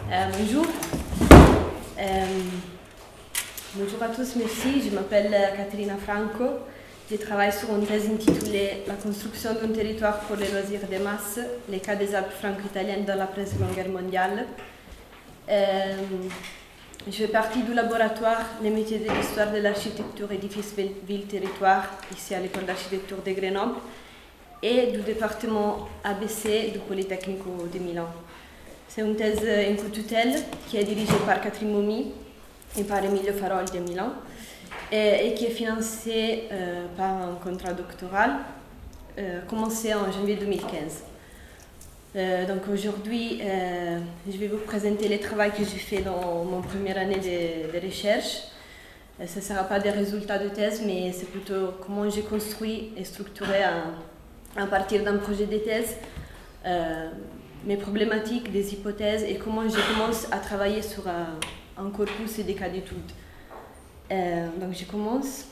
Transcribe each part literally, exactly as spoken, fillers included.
Euh, bonjour. Euh, bonjour à tous, merci. Je m'appelle Caterina Franco. Je travaille sur une thèse intitulée « La construction d'un territoire pour les loisirs de masse, les cas des Alpes franco-italiennes dans l'après-Seconde Guerre mondiale ». Euh, je fais partie du laboratoire Les métiers de l'histoire de l'architecture édifice ville-territoire, ici à l'école d'architecture de Grenoble, et du département A B C du Polytechnico de Milan. C'est une thèse en co-tutelle qui est dirigée par Catherine Momy et par Emilio Farol de Milan et, et qui est financée euh, par un contrat doctoral euh, commencé en janvier deux mille quinze. Euh, donc aujourd'hui, euh, je vais vous présenter les travaux que j'ai fait dans mon première année de, de recherche. Euh, ce ne sera pas des résultats de thèse, mais c'est plutôt comment j'ai construit et structuré à, à partir d'un projet de thèse euh, mes problématiques, des hypothèses et comment je commence à travailler sur un, un corpus et des cas d'études. Euh, donc je commence.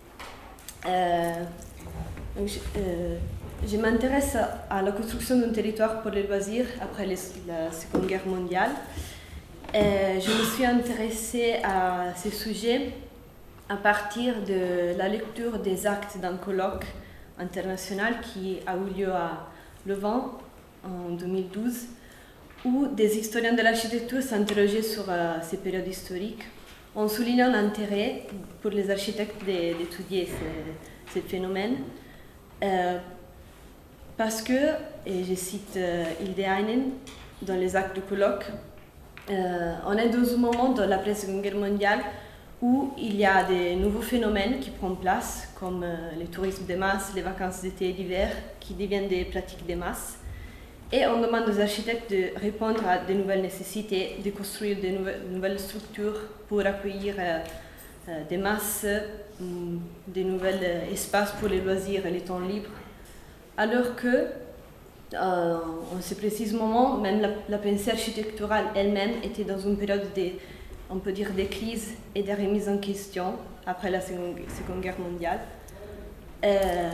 Euh, donc je, euh, je m'intéresse à, à la construction d'un territoire pour les loisirs après les, la Seconde Guerre mondiale. Euh, je me suis intéressée à ces sujets à partir de la lecture des actes d'un colloque international qui a eu lieu à Louvain en deux mille douze, où des historiens de l'architecture s'interrogeaient sur euh, ces périodes historiques, en soulignant l'intérêt pour les architectes d'étudier ces, ces phénomènes, euh, parce que, et je cite euh, Hilde Heinen dans les actes du colloque, euh, on est dans un moment de l'après-Seconde Guerre mondiale où il y a des nouveaux phénomènes qui prennent place, comme euh, le tourisme de masse, les vacances d'été et d'hiver, qui deviennent des pratiques de masse. Et on demande aux architectes de répondre à de nouvelles nécessités, de construire de nouvelles, nouvelles structures pour accueillir euh, euh, des masses, euh, de nouveaux euh, espaces pour les loisirs et les temps libres. Alors que, euh, en ce précis moment, même la, la pensée architecturale elle-même était dans une période de, on peut dire, de crise et de remise en question après la Seconde, seconde Guerre mondiale. Euh,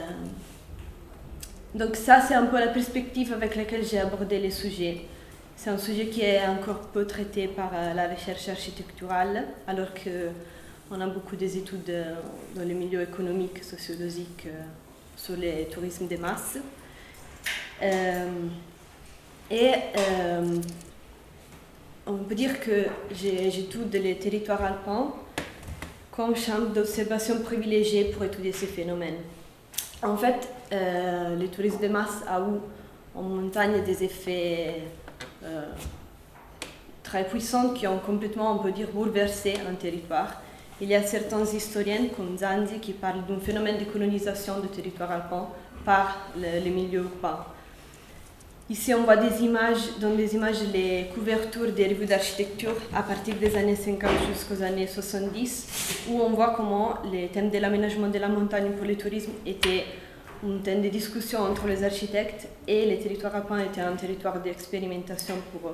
Donc ça, c'est un peu la perspective avec laquelle j'ai abordé les sujets. C'est un sujet qui est encore peu traité par euh, la recherche architecturale, alors qu'on a beaucoup des études euh, dans les milieux économiques, sociologiques, euh, sur le tourisme de masse. Euh, et euh, on peut dire que j'étudie les territoires alpins comme champ d'observation privilégié pour étudier ces phénomènes. En fait, euh, le tourisme de masse a eu en montagne des effets euh, très puissants qui ont complètement, on peut dire, bouleversé un territoire. Il y a certains historiens comme Zanzi qui parlent d'un phénomène de colonisation du territoire alpin par le, le milieu urbain. Ici, on voit des images, dans des images les couvertures des revues d'architecture à partir des années cinquante jusqu'aux années soixante-dix, où on voit comment les thèmes de l'aménagement de la montagne pour le tourisme étaient un thème de discussion entre les architectes et les territoires alpins étaient un territoire d'expérimentation pour eux.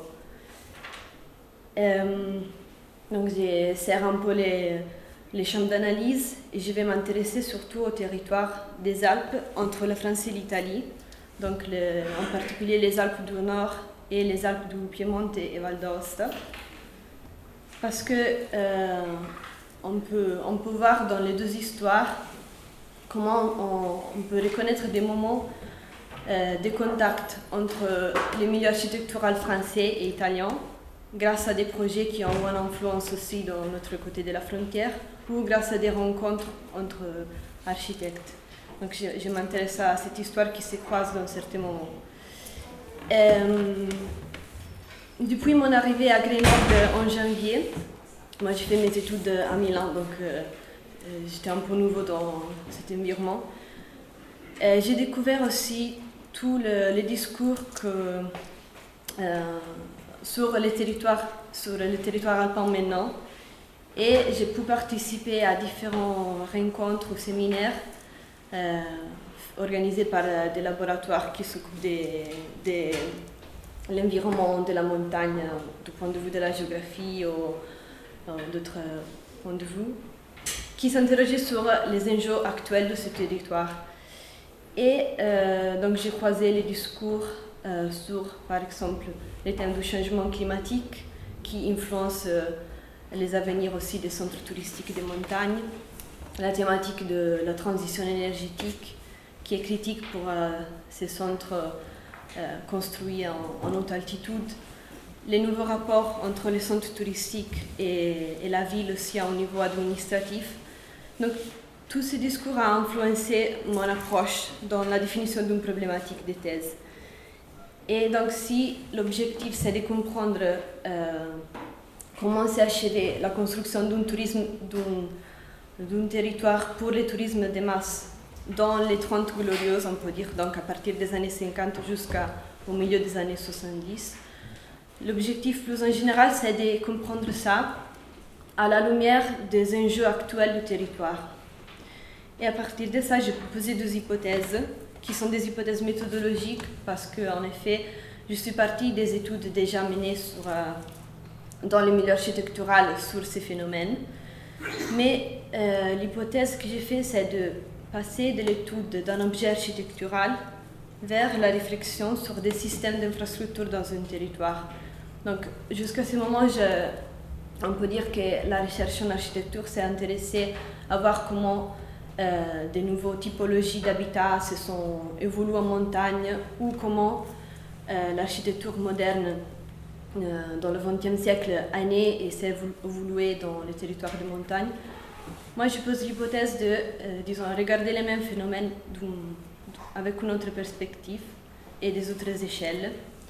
Euh, donc, je serre un peu les, les champs d'analyse et je vais m'intéresser surtout au territoire des Alpes entre la France et l'Italie. Donc le, en particulier les Alpes du Nord et les Alpes du Piemonte et Val d'Aosta, parce que euh, on peut, on peut voir dans les deux histoires comment on, on peut reconnaître des moments euh, de contact entre les milieux architecturaux français et italiens, grâce à des projets qui ont une influence aussi dans notre côté de la frontière, ou grâce à des rencontres entre architectes. Donc je, je m'intéresse à cette histoire qui se croise dans certains moments. Euh, depuis mon arrivée à Grenoble en janvier, moi j'ai fait mes études à Milan, donc euh, j'étais un peu nouveau dans cet environnement. Euh, j'ai découvert aussi tous le, les discours que, euh, sur les territoires, sur les territoires alpins maintenant, et j'ai pu participer à différentes rencontres ou séminaires Euh, organisé par euh, des laboratoires qui s'occupent de, de l'environnement de la montagne euh, du point de vue de la géographie ou euh, d'autres euh, points de vue, qui s'interrogeaient sur les enjeux actuels de ce territoire. Et euh, donc j'ai croisé les discours euh, sur, par exemple, les thèmes du changement climatique, qui influence euh, les avenirs aussi des centres touristiques des montagnes, la thématique de la transition énergétique qui est critique pour euh, ces centres euh, construits en, en haute altitude, les nouveaux rapports entre les centres touristiques et, et la ville aussi au niveau administratif. Donc, tout ce discours a influencé mon approche dans la définition d'une problématique de thèse. Et donc, si l'objectif c'est de comprendre euh, comment s'est achevée la construction d'un tourisme, d'un, d'un territoire pour le tourisme de masse dans les Trente Glorieuses, on peut dire, donc à partir des années cinquante jusqu'au milieu des années soixante-dix. L'objectif plus en général, c'est de comprendre ça à la lumière des enjeux actuels du territoire. Et à partir de ça, j'ai proposé deux hypothèses, qui sont des hypothèses méthodologiques, parce qu'en effet, je suis partie des études déjà menées sur, euh, dans le milieu architectural sur ces phénomènes. Mais euh, l'hypothèse que j'ai faite, c'est de passer de l'étude d'un objet architectural vers la réflexion sur des systèmes d'infrastructures dans un territoire. Donc, jusqu'à ce moment, je, on peut dire que la recherche en architecture s'est intéressée à voir comment euh, de nouvelles typologies d'habitat se sont évoluées en montagne ou comment euh, l'architecture moderne euh, dans le vingtième siècle est née et s'est évoluée dans les territoires de montagne. Moi, je pose l'hypothèse de, euh, disons, regarder les mêmes phénomènes avec une autre perspective et des autres échelles.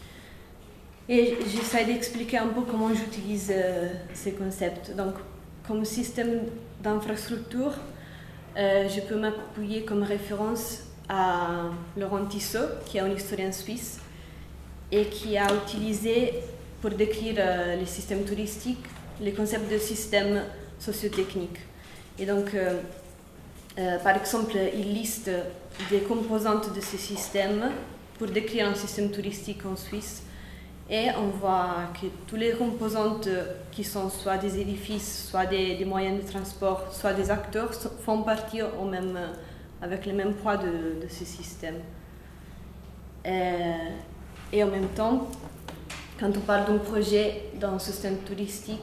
Et j'essaie d'expliquer un peu comment j'utilise euh, ces concepts. Donc, comme système d'infrastructure, euh, je peux m'appuyer comme référence à Laurent Tissot, qui est un historien suisse, et qui a utilisé, pour décrire euh, les systèmes touristiques, les concepts de système sociotechnique. Et donc, euh, euh, par exemple, il liste des composantes de ce système pour décrire un système touristique en Suisse. Et on voit que toutes les composantes qui sont soit des édifices, soit des, des moyens de transport, soit des acteurs, font partie au même, avec le même poids de, de ce système. Et, et en même temps, quand on parle d'un projet dans un système touristique,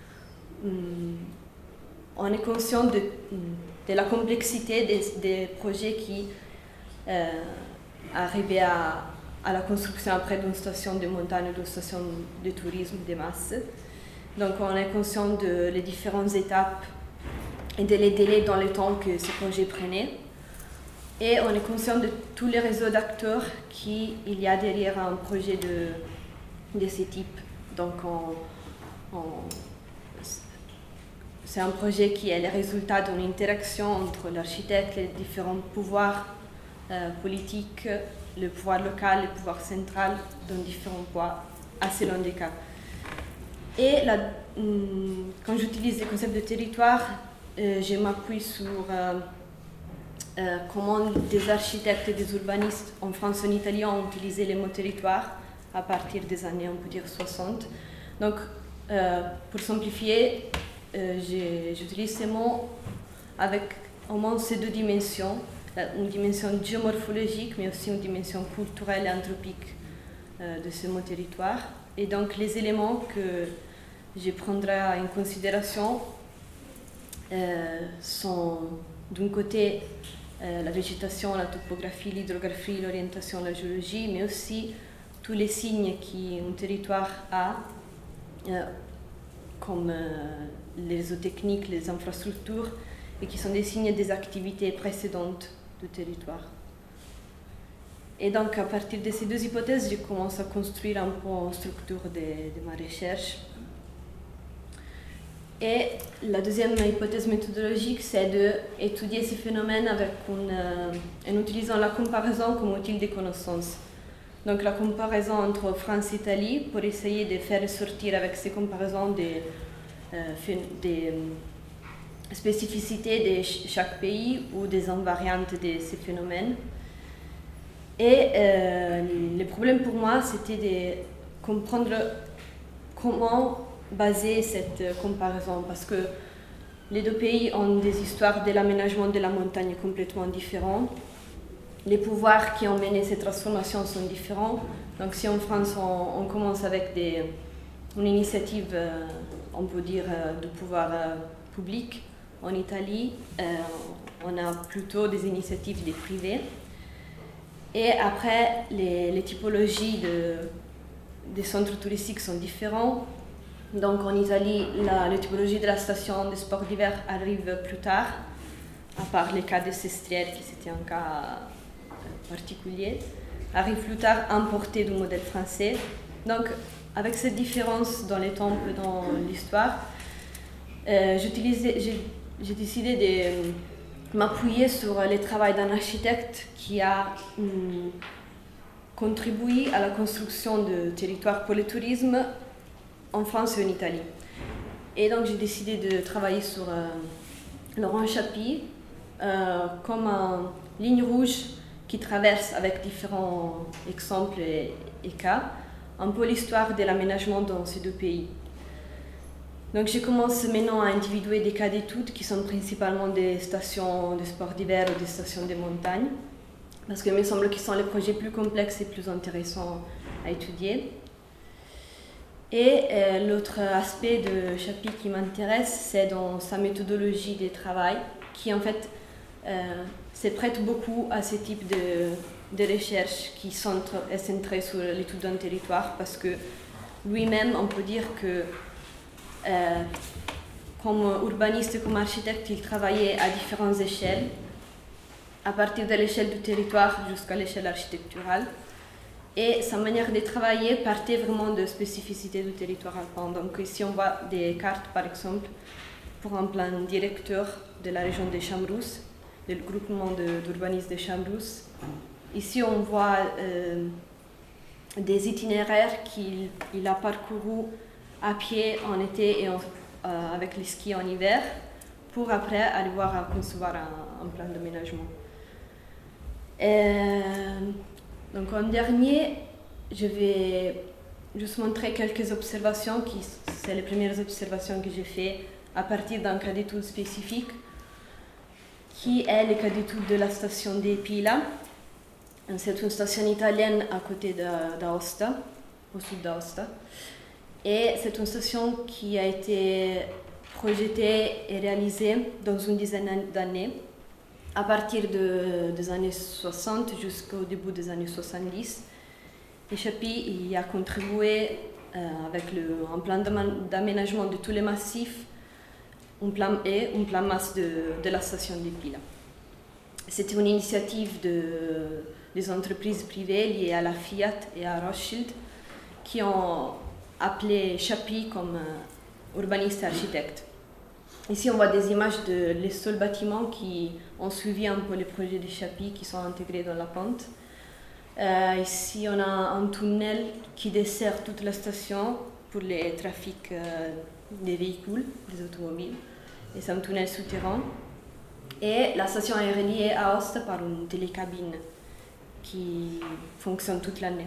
on est conscient de, de la complexité des, des projets qui euh, arrivent à à la construction après d'une station de montagne ou d'une station de tourisme de masse. Donc on est conscient de les différentes étapes et de les délais dans le temps que ce projet prenait. Et on est conscient de tous les réseaux d'acteurs qu'il y a derrière un projet de, de ce type. Donc on, on, c'est un projet qui est le résultat d'une interaction entre l'architecte, les différents pouvoirs euh, politiques, le pouvoir local, le pouvoir central, dans différents poids, à selon des cas. Et là, quand j'utilise les concepts de territoire, euh, je m'appuie sur euh, euh, comment des architectes et des urbanistes en France et en Italie ont utilisé les mots territoire à partir des années, on peut dire, soixante. Donc, euh, pour simplifier, euh, j'utilise ces mots avec au moins ces deux dimensions, une dimension géomorphologique, mais aussi une dimension culturelle et anthropique euh, de ce mot territoire. Et donc, les éléments que je prendrai en considération euh, sont, d'un côté, euh, la végétation, la topographie, l'hydrographie, l'orientation, la géologie, mais aussi tous les signes qu'un territoire a, euh, comme euh, les réseaux techniques, les infrastructures, et qui sont des signes des activités précédentes du territoire. Et donc, à partir de ces deux hypothèses, je commence à construire un peu une structure de, de ma recherche. Et la deuxième hypothèse méthodologique, c'est d'étudier ces phénomènes avec une, euh, en utilisant la comparaison comme outil de connaissance. Donc, la comparaison entre France et Italie, pour essayer de faire sortir avec ces comparaisons des, euh, des spécificités de chaque pays ou des invariantes de ces phénomènes. Et euh, le problème pour moi, c'était de comprendre comment baser cette comparaison, parce que les deux pays ont des histoires de l'aménagement de la montagne complètement différentes. Les pouvoirs qui ont mené ces transformations sont différents. Donc si en France, on, on commence avec des, une initiative, euh, on peut dire, euh, du pouvoir euh, public. En Italie, euh, on a plutôt des initiatives des privés. Et après, les, les typologies de, des centres touristiques sont différentes. Donc en Italie, la, la typologie de la station de sport d'hiver arrive plus tard, à part les cas de Sestriere, qui c'était un cas particulier, arrive plus tard importé du modèle français. Donc avec cette différence dans les temples, dans l'histoire, euh, j'ai, j'ai décidé de m'appuyer sur le travail d'un architecte qui a hum, contribué à la construction de territoires pour le tourisme en France et en Italie. Et donc j'ai décidé de travailler sur euh, Laurent Chapie euh, comme une ligne rouge qui traverse avec différents exemples et, et cas un peu l'histoire de l'aménagement dans ces deux pays. Donc je commence maintenant à individuer des cas d'études qui sont principalement des stations de sport d'hiver ou des stations de montagne, parce qu'il me semble qu'ils sont les projets plus complexes et plus intéressants à étudier. Et euh, l'autre aspect de Chapie qui m'intéresse, c'est dans sa méthodologie de travail, qui en fait euh, se prête beaucoup à ce type de, de recherche qui sont centrées sur l'étude d'un territoire, parce que lui-même, on peut dire que euh, comme urbaniste et comme architecte, il travaillait à différentes échelles, à partir de l'échelle du territoire jusqu'à l'échelle architecturale. Et sa manière de travailler partait vraiment de spécificités du territoire alpin. Donc ici on voit des cartes par exemple pour un plan directeur de la région de Chamrousse, du groupement de, d'urbanistes de Chamrousse. Ici on voit euh, des itinéraires qu'il il a parcourus à pied en été et en, euh, avec les skis en hiver pour après aller voir à concevoir un, un plan d'aménagement. Euh, Donc en dernier, je vais juste montrer quelques observations, qui c'est les premières observations que j'ai faites à partir d'un cas d'étude spécifique, qui est le cas d'étude de la station di Pila. C'est une station italienne à côté d'Aosta, au sud d'Aosta. Et c'est une station qui a été projetée et réalisée dans une dizaine d'années, à partir de, des années soixante jusqu'au début des années soixante-dix. Et Chapie y a contribué euh, avec le, un plan d'aménagement de tous les massifs, un plan et un plan masse de, de la station de Pila. C'était une initiative de, des entreprises privées liées à la Fiat et à Rothschild qui ont appelé Chapie comme euh, urbaniste et architecte. Ici, on voit des images de les seuls bâtiments qui ont suivi un peu les projets de Chapie qui sont intégrés dans la pente. Euh, ici, on a un tunnel qui dessert toute la station pour les trafics euh, des véhicules, des automobiles. Et c'est un tunnel souterrain. Et la station est reliée à Aosta par une télécabine qui fonctionne toute l'année.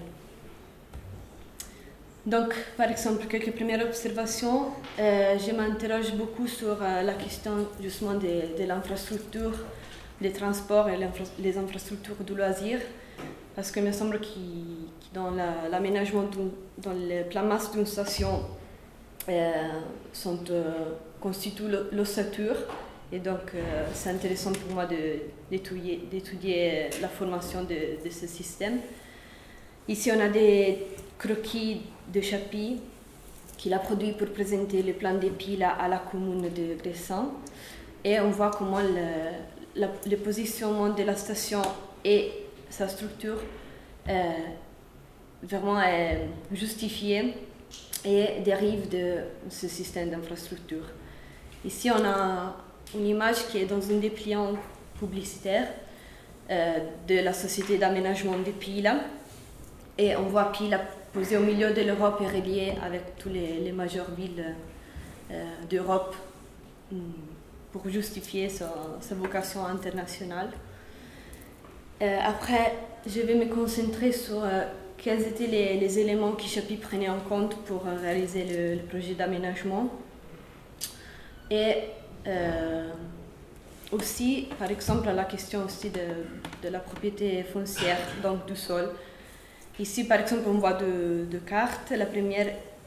Donc, par exemple, quelques premières observations. Euh, je m'interroge beaucoup sur euh, la question justement de, de l'infrastructure, des transports et les infrastructures du loisir, parce qu'il me semble que dans la, l'aménagement, dans le plan masse d'une station, euh, sont, euh, constituent l'ossature, et donc euh, c'est intéressant pour moi de, d'étudier, d'étudier la formation de, de ce système. Ici, on a des croquis de Chapie qu'il a produit pour présenter le plan des Pila à la commune de Gressan. Et on voit comment le, la, le positionnement de la station et sa structure euh, vraiment est justifié et dérive de ce système d'infrastructure. Ici, on a une image qui est dans un dépliant publicitaire euh, de la société d'aménagement de Pila. Et on voit Pila posée au milieu de l'Europe et reliée avec toutes les, les majeures villes euh, d'Europe pour justifier sa, sa vocation internationale. Euh, après, je vais me concentrer sur euh, quels étaient les, les éléments que Chapie prenait en compte pour euh, réaliser le, le projet d'aménagement. Et euh, aussi, par exemple, la question aussi de, de la propriété foncière, donc du sol. Ici, par exemple, on voit deux, deux cartes. La première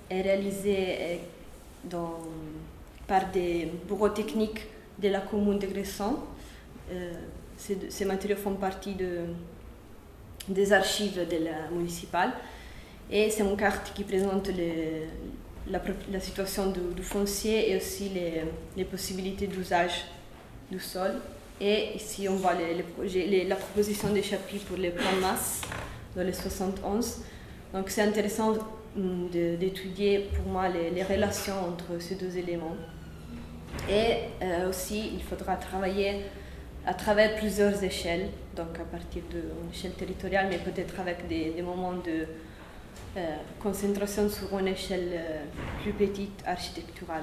est réalisée dans, par des bureaux techniques de la commune de Gresson. Euh, ces, ces matériaux font partie de, des archives de la municipale. Et c'est une carte qui présente les, la, la situation du, du foncier et aussi les, les possibilités d'usage du sol. Et ici, on voit les, les projets, les, la proposition des chapitres pour les plans masse dans les soixante-onze. Donc, c'est intéressant de, d'étudier pour moi les, les relations entre ces deux éléments. Et euh, aussi, il faudra travailler à travers plusieurs échelles, donc à partir d'une échelle territoriale, mais peut-être avec des, des moments de euh, concentration sur une échelle euh, plus petite, architecturale.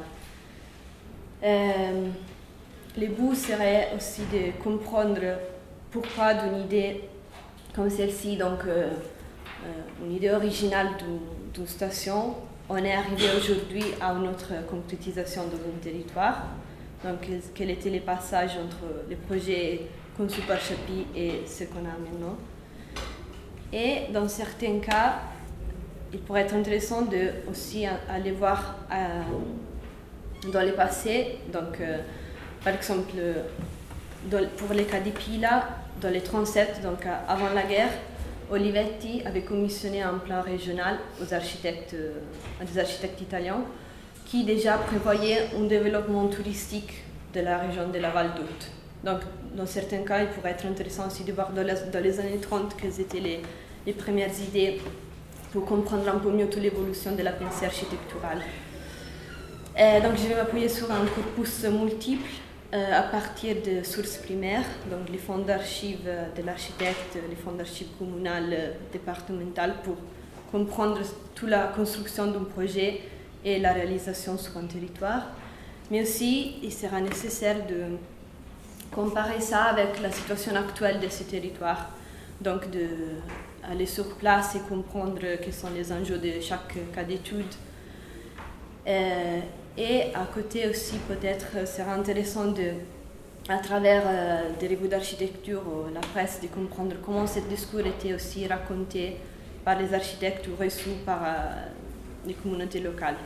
Euh, Le but serait aussi de comprendre pourquoi d'une idée comme celle-ci, donc euh, euh, une idée originale d'une, d'une station, on est arrivé aujourd'hui à une autre concrétisation dans un territoire. Donc, quel était le passage entre le projet conçu par Chappy et ce qu'on a maintenant. Et dans certains cas, il pourrait être intéressant de aussi aller voir euh, dans le passé, donc euh, par exemple, pour les cas des Pila, dans les trente-sept, donc avant la guerre, Olivetti avait commissionné un plan régional aux architectes, à des architectes italiens qui déjà prévoyaient un développement touristique de la région de la Val d'Août. Donc, dans certains cas, il pourrait être intéressant aussi de voir dans les, dans les années trente quelles étaient les, les premières idées pour comprendre un peu mieux toute l'évolution de la pensée architecturale. Et donc, je vais m'appuyer sur un corpus multiple euh, à partir de sources primaires, donc les fonds d'archives de l'architecte, les fonds d'archives communales, départementales, pour comprendre toute la construction d'un projet et la réalisation sur un territoire. Mais aussi, il sera nécessaire de comparer ça avec la situation actuelle de ces territoires, donc d'aller sur place et comprendre quels sont les enjeux de chaque cas d'étude. Euh, et à côté aussi, peut-être, sera intéressant de, à travers euh, des revues d'architecture ou la presse, de comprendre comment ce discours était aussi raconté par les architectes ou reçu par euh, les communautés locales.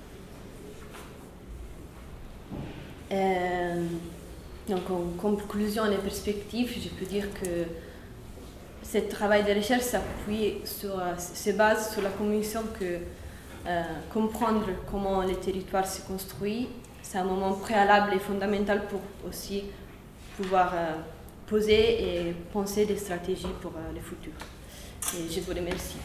Euh, donc, en conclusion, les perspectives, je peux dire que ce travail de recherche s'appuie sur, se base sur la conviction que Euh, comprendre comment les territoires se construisent, c'est un moment préalable et fondamental pour aussi pouvoir euh, poser et penser des stratégies pour euh, le futur. Et je vous remercie.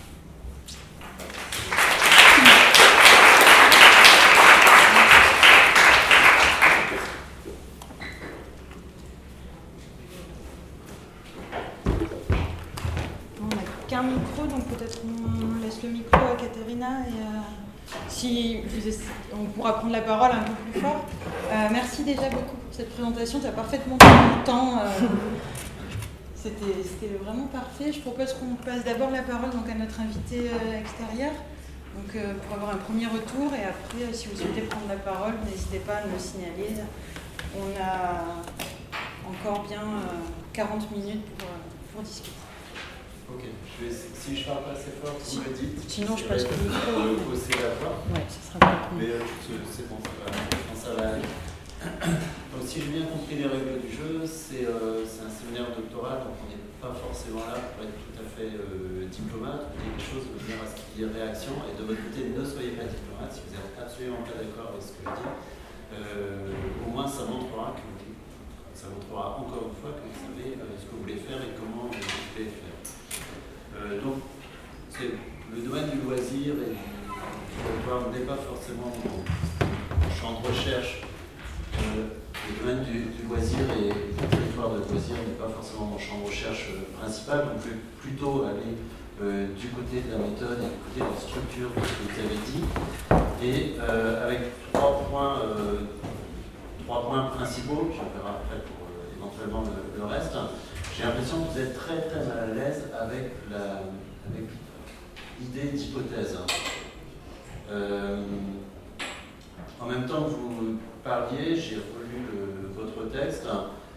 On n'a qu'un micro, donc peut-être on laisse le micro à Caterina et euh, si vous essa- on pourra prendre la parole un peu plus fort. Euh, merci déjà beaucoup pour cette présentation, tu as parfaitement tenu le temps. Euh, c'était, c'était vraiment parfait. Je propose qu'on passe d'abord la parole donc, à notre invité euh, extérieur donc, euh, pour avoir un premier retour et après, euh, si vous souhaitez prendre la parole, n'hésitez pas à me le signaler. On a encore bien euh, quarante minutes pour, euh, pour discuter. Ok, je vais, si je parle pas assez fort, vous me dites. Sinon, je passe le micro. Pour hausser la voix. Ouais, ce sera pas trop. Mais euh, c'est bon, ça va, ça va aller. Donc, si j'ai bien compris les règles du jeu, c'est, euh, c'est un séminaire doctoral, donc on n'est pas forcément là pour être tout à fait euh, diplomate. Vous dites quelque chose, vous venir à ce qu'il y ait réaction. Et de votre côté, ne soyez pas diplomate si vous n'êtes absolument pas d'accord avec ce que je dis. Euh, au moins, ça montrera que vous, ça montrera encore une fois que vous savez euh, ce que vous voulez faire et comment vous voulez faire. Euh, donc, c'est, le domaine du loisir et du territoire n'est pas forcément mon champ de recherche. Euh, le domaine du, du loisir et du territoire de loisir n'est pas forcément mon champ de recherche euh, principal, donc je vais plutôt aller euh, du côté de la méthode et du côté de la structure de ce que vous avez dit, et euh, avec trois points, euh, trois points principaux, je verrai après pour euh, éventuellement le, le reste. J'ai l'impression que vous êtes très très mal à l'aise avec, la, avec l'idée d'hypothèse. Euh, en même temps que vous parliez, j'ai relu le, votre texte.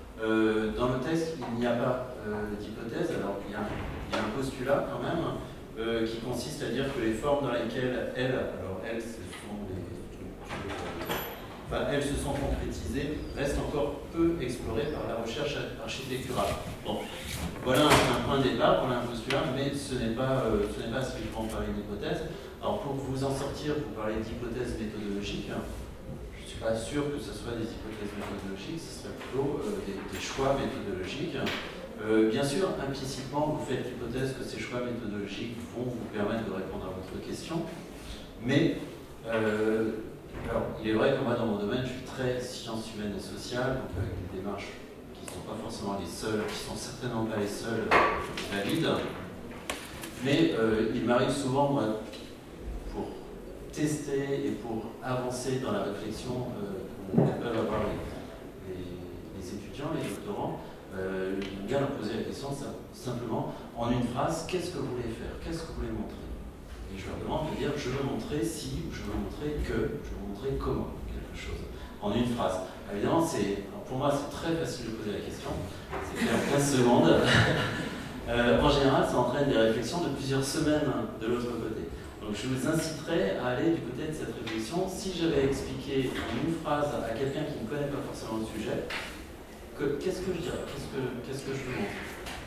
Euh, dans le texte, il n'y a pas euh, d'hypothèse, alors il y, a, il y a un postulat quand même. euh, qui consiste à dire que les formes dans lesquelles elles, alors elles, ce sont les structures, enfin, elles se sont concrétisées, restent encore peu explorées par la recherche architecturale. Bon, voilà un, un point de départ pour l'impostulat, mais ce n'est pas, euh, ce n'est pas strictement parler d'hypothèse. Alors pour vous en sortir, vous parlez d'hypothèses méthodologiques. Je ne suis pas sûr que ce soit des hypothèses méthodologiques, ce serait plutôt euh, des, des choix méthodologiques. Euh, bien sûr, implicitement, vous faites l'hypothèse que ces choix méthodologiques vont vous permettre de répondre à votre question, mais euh, alors, il est vrai que moi, dans mon domaine, je suis très sciences humaines et sociales, donc avec des démarches qui ne sont pas forcément les seules, qui ne sont certainement pas les seules valides, mais euh, il m'arrive souvent, moi, pour tester et pour avancer dans la réflexion euh, que peuvent avoir les, les, les étudiants, les doctorants, euh, j'aime bien leur poser la question ça, simplement en une phrase, qu'est-ce que vous voulez faire, qu'est-ce que vous voulez montrer? Et je leur demande de dire, je veux montrer si, ou je veux montrer que, je veux montrer comment, quelque chose, en une phrase. Évidemment, c'est, pour moi, c'est très facile de poser la question, c'est fait en quinze secondes. euh, en général, ça entraîne des réflexions de plusieurs semaines de l'autre côté. Donc je vous inciterai à aller du côté de cette réflexion. Si j'avais expliqué en une phrase à quelqu'un qui ne connaît pas forcément le sujet, que, qu'est-ce que je dirais, qu'est-ce que, qu'est-ce que je veux montrer?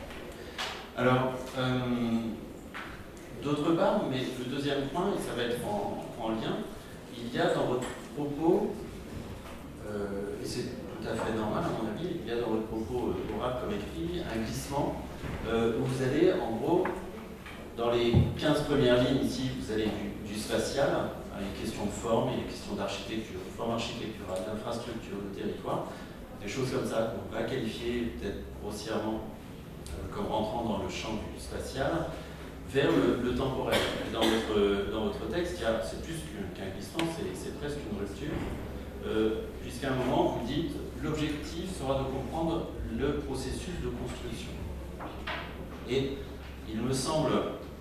Alors, euh, d'autre part, mais le deuxième point, et ça va être en, en lien, il y a dans votre propos, euh, et c'est tout à fait normal à mon avis, il y a dans votre propos euh, oral comme écrit, un glissement euh, où vous allez en gros, dans les quinze premières lignes ici, vous allez du, du spatial, hein, une question de forme, il y a une question d'architecture, de forme architecturale, d'infrastructure, de territoire, des choses comme ça qu'on va qualifier peut-être grossièrement euh, comme rentrant dans le champ du spatial, vers le, le temporel. Dans votre, dans votre texte, il y a, c'est plus qu'un glissement, c'est, c'est presque une rupture, euh, puisqu'à un moment, vous dites l'objectif sera de comprendre le processus de construction. Et il me semble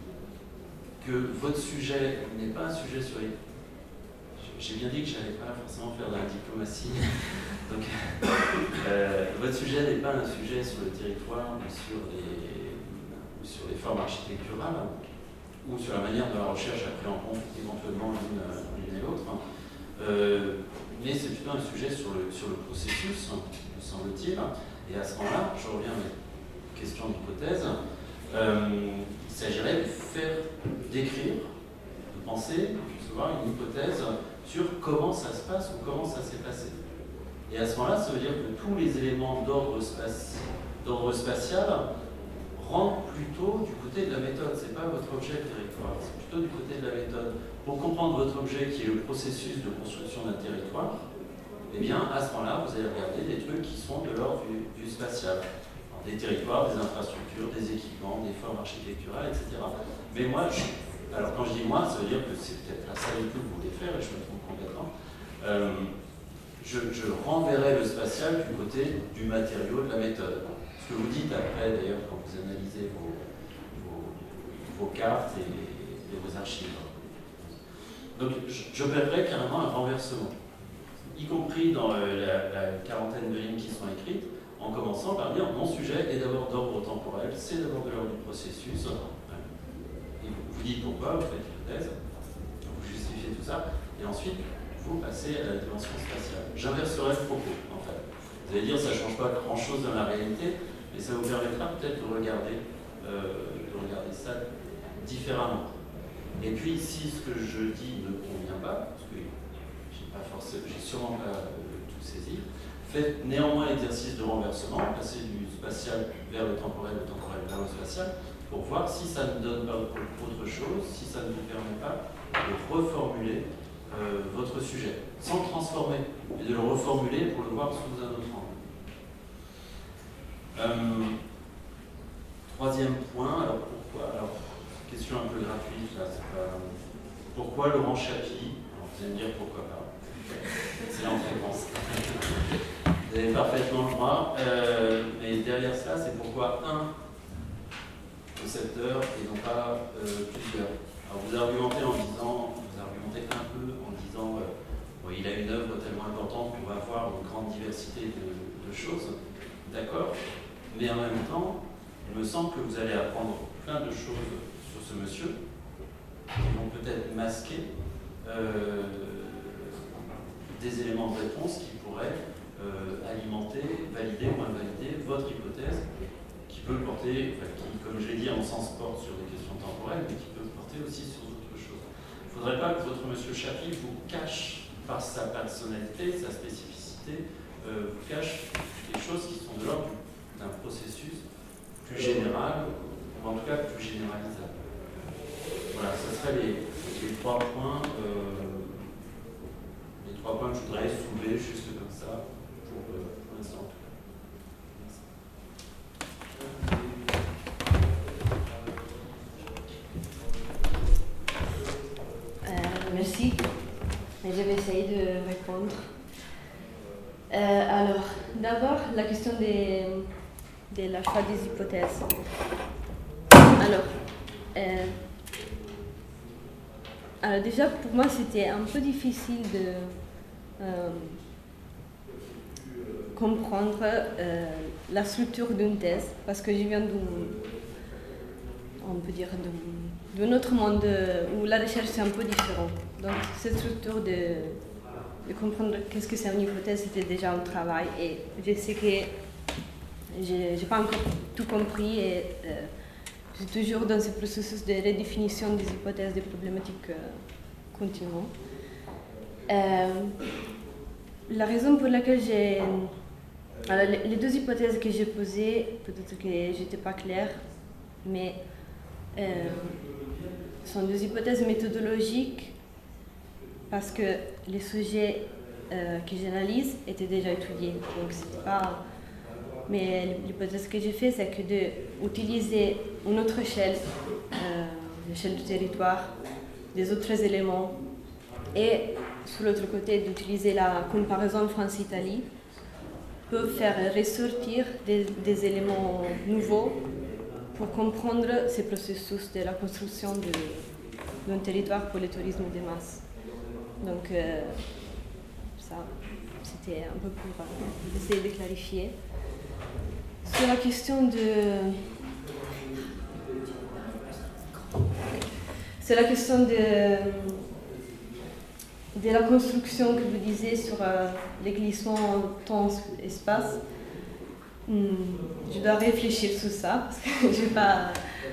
que votre sujet n'est pas un sujet sur les... J'ai bien dit que je n'allais pas forcément faire de la diplomatie. Donc, euh, votre sujet n'est pas un sujet sur le territoire, mais sur les... sur les formes architecturales ou sur la manière dont la recherche a pris en compte éventuellement l'une, l'une et l'autre. Euh, mais c'est plutôt un sujet sur le, sur le processus, me semble-t-il. Et à ce moment-là, je reviens à mes questions d'hypothèse, euh, il s'agirait de faire, d'écrire, de penser, de concevoir une hypothèse sur comment ça se passe ou comment ça s'est passé. Et à ce moment-là, ça veut dire que tous les éléments d'ordre, spaci- d'ordre spatial rentre plutôt du côté de la méthode. Ce n'est pas votre objet territoire, c'est plutôt du côté de la méthode. Pour comprendre votre objet qui est le processus de construction d'un territoire, eh bien, à ce moment-là, vous allez regarder des trucs qui sont de l'ordre du, du spatial. Alors, des territoires, des infrastructures, des équipements, des formes architecturales, et cetera. Mais moi, je, alors quand je dis moi, ça veut dire que c'est peut-être pas ça du tout que vous voulez faire, et je me trompe complètement. Euh, je, je renverrai le spatial du côté du matériau, de la méthode. Ce que vous dites après, d'ailleurs, quand vous analysez vos, vos, vos cartes et, et vos archives. Donc, j'opérerai carrément un renversement, y compris dans euh, la, la quarantaine de lignes qui sont écrites, en commençant par dire mon sujet est d'abord d'ordre temporel, c'est d'abord de l'ordre du processus. Et vous, vous dites pourquoi, vous faites l'hypothèse, vous justifiez tout ça, et ensuite vous passez à la dimension spatiale. J'inverserai le propos, en fait. Vous allez dire ça ne change pas grand-chose dans la réalité, mais ça vous permettra peut-être de regarder, euh, de regarder ça différemment. Et puis, si ce que je dis ne convient pas, parce que j'ai pas forcément, j'ai sûrement pas euh, tout saisi, faites néanmoins l'exercice de renversement, passer du spatial vers le temporel, le temporel vers le spatial, pour voir si ça ne donne pas autre chose, si ça ne vous permet pas de reformuler euh, votre sujet, sans le transformer, mais de le reformuler pour le voir sous un autre angle. Euh, troisième point, alors pourquoi, alors question un peu gratuite là, c'est pas, pourquoi Laurent Chappy? Alors vous allez me dire pourquoi pas, c'est l'entrée-réponse. Vous avez parfaitement le droit, euh, mais derrière cela c'est pourquoi un concepteur et non pas euh, plusieurs. Alors vous argumentez en disant, vous argumentez un peu en disant euh, bon, il a une œuvre tellement importante qu'on va avoir une grande diversité de, de choses, d'accord, mais en même temps, il me semble que vous allez apprendre plein de choses sur ce ce monsieur, qui vont peut-être masquer euh, des éléments de réponse qui pourraient euh, alimenter, valider ou invalider votre hypothèse, qui peut porter, enfin, qui, comme je l'ai dit, en sens porte sur des questions temporelles, mais qui peut porter aussi sur d'autres choses. Il ne faudrait pas que votre monsieur Chapuis vous cache, par sa personnalité, sa spécificité, euh, vous cache des choses qui sont de l'ordre d'un processus plus général, ou en tout cas plus généralisable. Voilà, ce seraient les, les trois points, euh, les trois points que je voudrais soulever juste comme ça, pour, euh, pour l'instant. Euh, merci. Je vais essayer de répondre. Euh, alors, d'abord, la question de, de la choix des hypothèses. Alors, euh, alors déjà, pour moi, c'était un peu difficile de euh, comprendre euh, la structure d'une thèse, parce que je viens d'une, on peut dire, d'un, d'un autre monde où la recherche c'est un peu différent. Donc, cette structure de, de comprendre qu'est-ce que c'est une hypothèse, c'était déjà un travail. Et je sais que je n'ai pas encore tout compris et euh, je suis toujours dans ce processus de redéfinition des hypothèses, des problématiques euh, continuellement. Euh, la raison pour laquelle j'ai... Alors, les, les deux hypothèses que j'ai posées, peut-être que je n'étais pas claire, mais euh, sont deux hypothèses méthodologiques parce que les sujets euh, que j'analyse étaient déjà étudiés. Donc, c'est pas... Mais l'hypothèse que j'ai faite, c'est que d'utiliser une autre échelle, euh, l'échelle du territoire, des autres éléments, et sur l'autre côté, d'utiliser la comparaison France-Italie, peut faire ressortir des, des éléments nouveaux pour comprendre ces processus de la construction d'un territoire pour le tourisme de masse. Donc, euh, ça, c'était un peu pour euh, essayer de clarifier. Sur la question de... C'est la question de, de la construction que vous disiez sur euh, les glissements temps-espace. Hmm, je dois réfléchir sur ça, parce que je n'ai pas...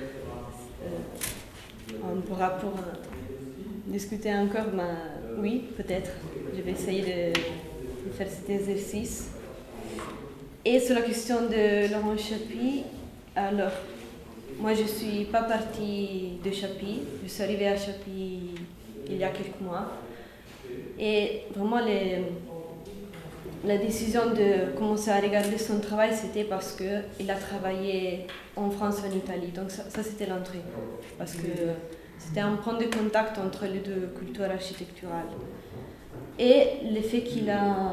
Euh, on pourra pour euh, discuter encore, mais oui, peut-être. Je vais essayer de, de faire cet exercice. Et sur la question de Laurent Chapuis, alors, moi je ne suis pas partie de Chapuis, je suis arrivée à Chapuis il y a quelques mois. Et vraiment, les, la décision de commencer à regarder son travail, c'était parce qu'il a travaillé en France et en Italie. Donc ça, ça c'était l'entrée, parce que c'était un point de contact entre les deux cultures architecturales. Et le fait qu'il a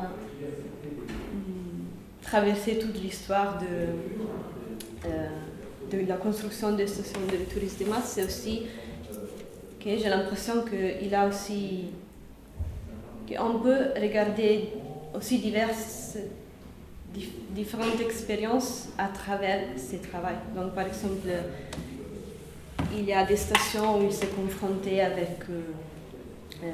traverser toute l'histoire de, euh, de la construction des stations de tourisme de masse, c'est aussi que j'ai l'impression qu'il a aussi, qu'on peut regarder aussi diverses, dif, différentes expériences à travers ses travaux. Donc par exemple, il y a des stations où il s'est confronté avec euh, euh,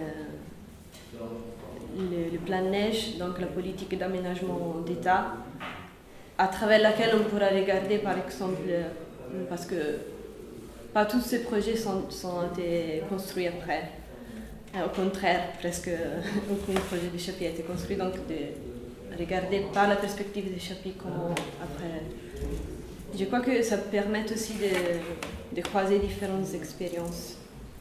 Le, le plan neige, donc la politique d'aménagement d'État, à travers laquelle on pourra regarder par exemple, parce que pas tous ces projets sont, sont été construits après. Au contraire, presque aucun projet de Chapuis a été construit, donc de regarder par la perspective de Chapuis comment après. Je crois que ça permet aussi de, de croiser différentes expériences.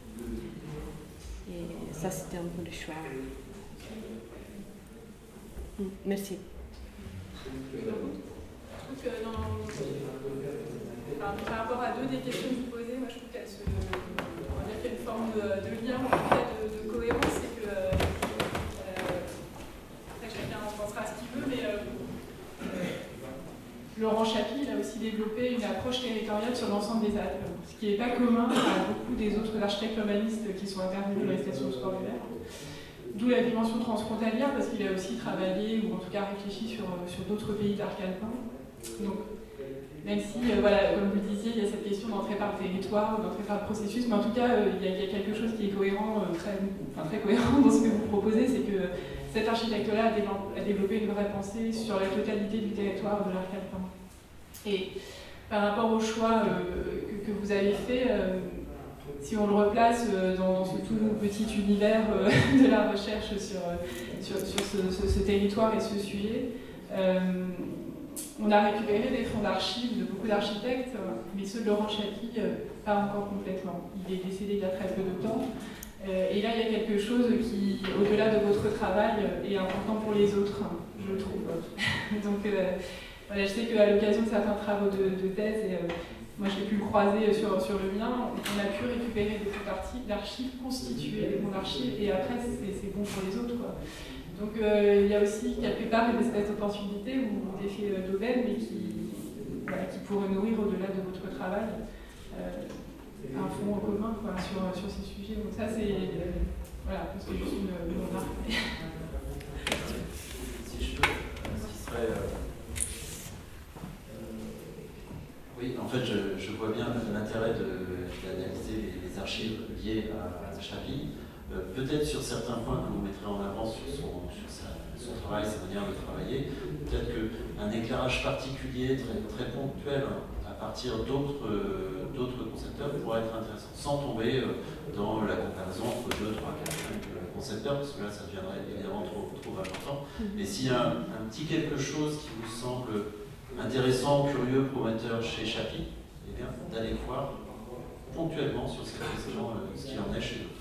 Et ça, c'était un peu le choix. Merci. Je trouve que dans, par, par rapport à deux des questions que vous posez, moi je trouve qu'elles se, on a fait une forme de, de lien, en tout cas de, de cohérence, et que euh, après chacun en pensera ce qu'il veut, mais euh, Laurent Chapuis a aussi développé une approche territoriale sur l'ensemble des Alpes, ce qui n'est pas commun à beaucoup des autres architectes urbanistes qui sont intervenus dans les stations de sport d'hiver. D'où la dimension transfrontalière, parce qu'il a aussi travaillé, ou en tout cas réfléchi sur, sur d'autres pays d'arc alpin. Donc, même si, euh, voilà, comme vous le disiez, il y a cette question d'entrée par le territoire, d'entrée par le processus, mais en tout cas, euh, il, y a, il y a quelque chose qui est cohérent, euh, très, enfin, très cohérent dans ce que vous proposez, c'est que cet architecte-là a, a développé une vraie pensée sur la totalité du territoire de l'arc alpin. Et par rapport au choix euh, que, que vous avez fait, euh, si on le replace euh, dans, dans ce tout petit univers euh, de la recherche sur, sur, sur ce, ce, ce territoire et ce sujet, euh, on a récupéré des fonds d'archives de beaucoup d'architectes, mais ceux de Laurent Chappy, euh, pas encore complètement. Il est décédé il y a très peu de temps. Euh, et là, il y a quelque chose qui, au-delà de votre travail, est important pour les autres, je trouve. Donc, euh, voilà, je sais qu'à l'occasion de certains travaux de, de thèse, et, euh, moi je l'ai pu le croiser sur, sur le mien, on a pu récupérer des fonds d'archives, constituer des fonds d'archives, et après, c'est bon pour les autres, quoi. Donc euh, il y a aussi quelque part une espèce d'opportunité ou d'effet d'aubaine, mais qui, voilà, qui pourrait nourrir au-delà de votre travail euh, un fonds en commun quoi, sur, sur ces sujets. Donc ça c'est euh, voilà, c'est juste une, une remarque. Si je peux, ce qui serait... Euh, euh, oui, en fait je, je vois bien l'intérêt d'analyser les, les archives liées à, à Chappy. Euh, Peut-être sur certains points que vous mettrez en avant sur son, sur sa, son travail, sa manière de travailler, peut-être qu'un éclairage particulier, très, très ponctuel, à partir d'autres euh, concepteurs pourrait être intéressant, sans tomber euh, dans la comparaison entre deux, trois, quatre, cinq concepteurs, parce que là ça deviendrait évidemment trop, trop important. Et s'il y a un, un petit quelque chose qui vous semble intéressant, curieux, prometteur chez Chappy, eh bien d'aller voir ponctuellement sur cette question euh, ce qu'il en est chez d'autres.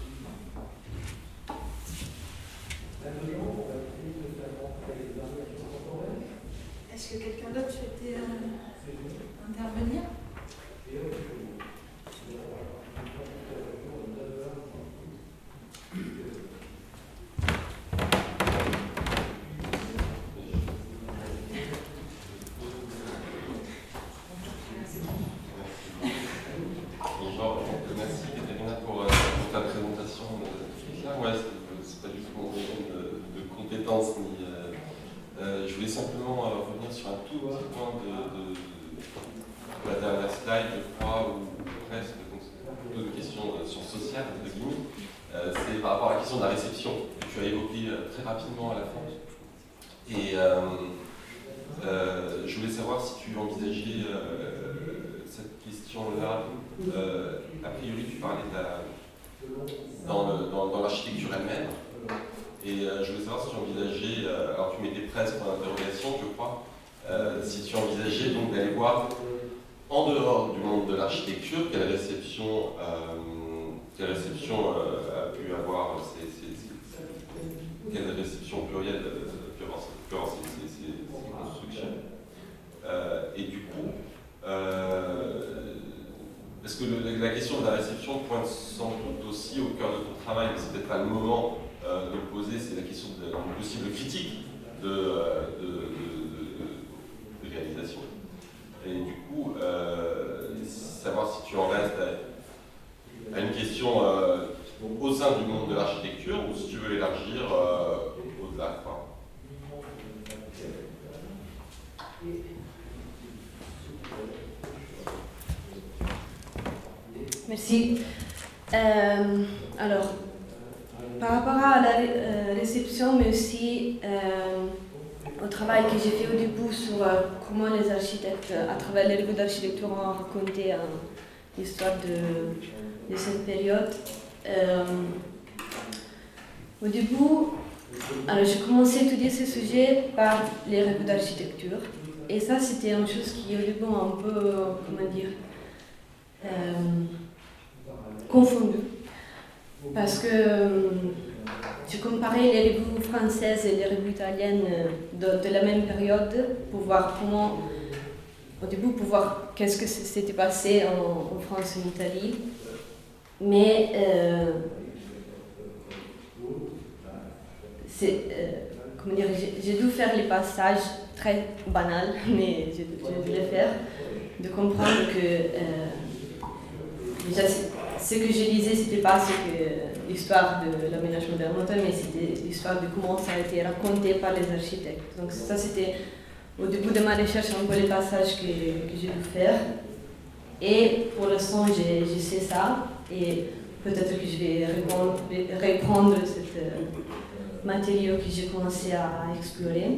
Est-ce que quelqu'un d'autre souhaitait euh, intervenir ? Bonjour, merci Katerina pour, pour ta présentation. Là, ouais, c'est pas du tout mon domaine de, de compétences ni. Euh, euh, je voulais simplement euh, revenir sur un tout petit point de, de, de la dernière slide, je crois, ou presque, donc c'est plutôt une question euh, sur sociale, entre guillemets. Euh, c'est par rapport à la question de la réception, que tu as évoquée euh, très rapidement à la fin. Et euh, euh, je voulais savoir si tu envisageais euh, cette question-là. Euh, a priori, tu parlais de la, dans l'architecture dans, dans elle-même. Et euh, je voulais savoir si tu envisageais, euh, alors tu mettais presque en interrogation, je crois, euh, si tu envisageais donc d'aller voir en dehors du monde de l'architecture, quelle réception, euh, quelle réception euh, a pu avoir ces, ces, ces, quelle réception plurielle euh, pu avoir ces, ces, ces, ces constructions. Euh, et du coup, euh, parce que le, la question de la réception pointe sans doute aussi au cœur de ton travail, mais c'est peut-être pas le moment euh, de le poser, c'est la question d'une possible critique de, de, de, de, de réalisation. Et du coup, euh, savoir si tu en restes à, à une question euh, au sein du monde de l'architecture ou si tu veux élargir euh, au-delà. Merci. Euh, alors, par rapport à la euh, réception, mais aussi euh, au travail que j'ai fait au début sur euh, comment les architectes, à travers les revues d'architecture, ont raconté euh, l'histoire de, de cette période. Euh, au début, alors j'ai commencé à étudier ce sujet par les revues d'architecture. Et ça, c'était une chose qui, au début, m'a un peu, comment dire, euh, confondue. Parce que euh, je comparais les revues françaises et les revues italiennes de, de la même période pour voir comment, au début, pour voir qu'est-ce que s'était passé en, en France et en Italie. Mais euh, c'est, euh, comment dire, j'ai dû faire les passages très banals, mais je, je dû les faire, de comprendre que euh, déjà ce que je disais, c'était pas ce que l'histoire de l'aménagement de la montagne, mais c'était l'histoire de comment ça a été raconté par les architectes. Donc ça, c'était au début de ma recherche un peu les passages que, que j'ai dû faire. Et pour l'instant, j'ai, je sais ça. Et peut-être que je vais reprendre, reprendre cette euh, matériau que j'ai commencé à explorer.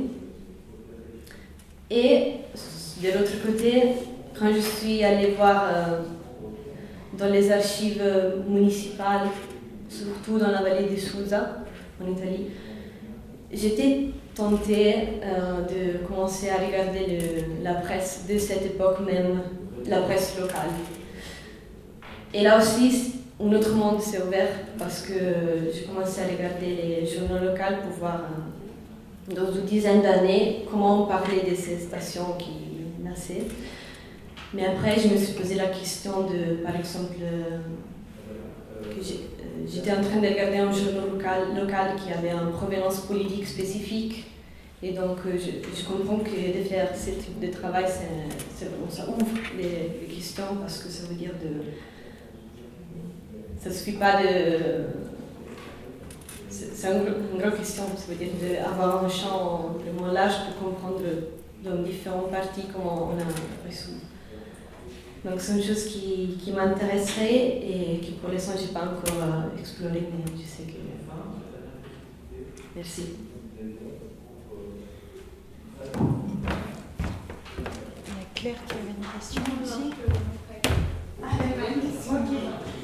Et de l'autre côté, quand je suis allée voir euh, dans les archives municipales, surtout dans la vallée de Susa, en Italie, j'étais tentée euh, de commencer à regarder le, la presse de cette époque même, la presse locale. Et là aussi, un autre monde s'est ouvert parce que j'ai commencé à regarder les journaux locaux pour voir euh, dans une dizaine d'années comment on parlait de ces stations qui naissaient. Mais après, je me suis posé la question de, par exemple, euh, que j'ai, euh, j'étais en train de regarder un journal local, local qui avait une provenance politique spécifique. Et donc, euh, je, je comprends que de faire ce type de travail, c'est, c'est vraiment, ça ouvre les, les questions parce que ça veut dire de... Ça ne suffit pas de... C'est, c'est une, une grande question, ça veut dire d'avoir un champ vraiment large pour comprendre dans différentes parties comment on a résolu. Donc c'est une chose qui, qui m'intéresserait et qui pour l'instant je n'ai pas encore euh, exploré, mais je sais que... Merci. Il y a Claire qui avait une question aussi. Ah, elle avait une question. Ok.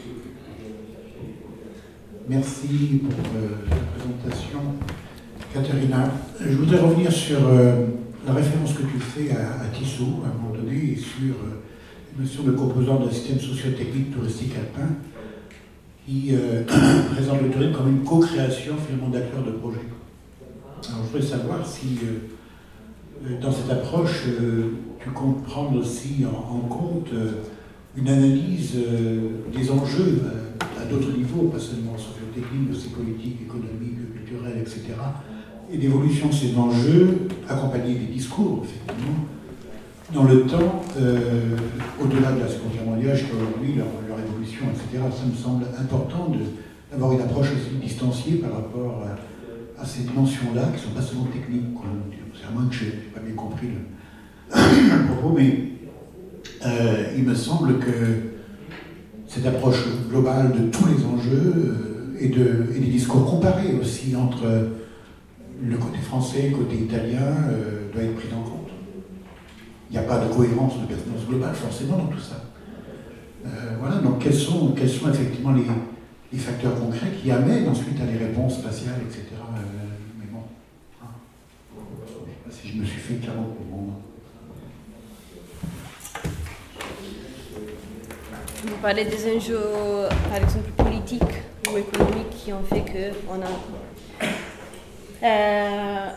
Merci pour euh, la présentation, Caterina. Je voudrais revenir sur euh, la référence que tu fais à, à Tissot, à un moment donné, et sur euh, la notion de composant d'un système socio-technique touristique alpin qui euh, présente le tourisme comme une co-création finalement d'acteurs de projets. Alors je voudrais savoir si euh, dans cette approche, euh, tu comptes prendre aussi en, en compte euh, une analyse euh, des enjeux euh, à d'autres niveaux, pas seulement socio-techniques, mais aussi politiques, économiques, culturels, et cetera, et l'évolution de ces enjeux, accompagnés des discours, effectivement, dans le temps, euh, au-delà de la Seconde Guerre mondiale, jusqu'à aujourd'hui, leur, leur évolution, et cetera. Ça me semble important de, d'avoir une approche aussi distanciée par rapport à, à ces dimensions-là, qui ne sont pas seulement techniques. Quoi. C'est à moins que je n'ai pas bien compris le, le propos, mais euh, il me semble que cette approche globale de tous les enjeux euh, et, de, et des discours comparés aussi entre le côté français et le côté italien euh, doit être pris en compte. Il n'y a pas de cohérence, de pertinence globale forcément dans tout ça. Euh, voilà, donc quels sont, quels sont effectivement les, les facteurs concrets qui amènent ensuite à des réponses spatiales, et cetera. Euh, mais bon, hein. Je ne sais pas si je me suis fait clairement comprendre. Vous parlez des enjeux, par exemple, politiques ou économiques qui ont fait qu'on a... Euh,